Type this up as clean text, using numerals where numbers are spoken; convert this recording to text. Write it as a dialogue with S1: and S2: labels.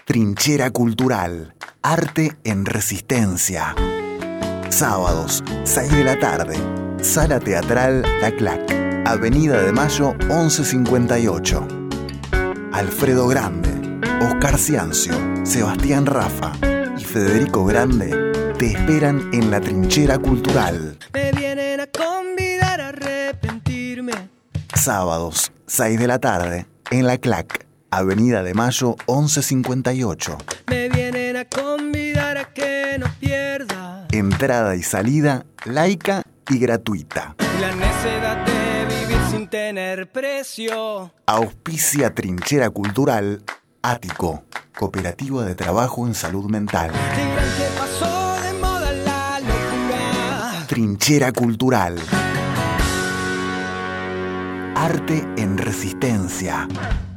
S1: Trinchera Cultural, arte en resistencia. Sábados, 6 de la tarde, Sala Teatral La Clac, Avenida de Mayo 1158. Alfredo Grande, Oscar Ciancio, Sebastián Rafa y Federico Grande te esperan en la Trinchera Cultural.
S2: Me vienen a convidar a arrepentirme.
S1: Sábados, 6 de la tarde, en La Clac, Avenida de Mayo 1158.
S2: Me vienen a convidar a que no pierda.
S1: Entrada y salida laica y gratuita.
S2: La necedad de vivir sin tener precio.
S1: Auspicia Trinchera Cultural, Ático, Cooperativa de Trabajo en Salud Mental.
S2: Dirán que pasó de moda la locura.
S1: Trinchera Cultural. Arte en resistencia.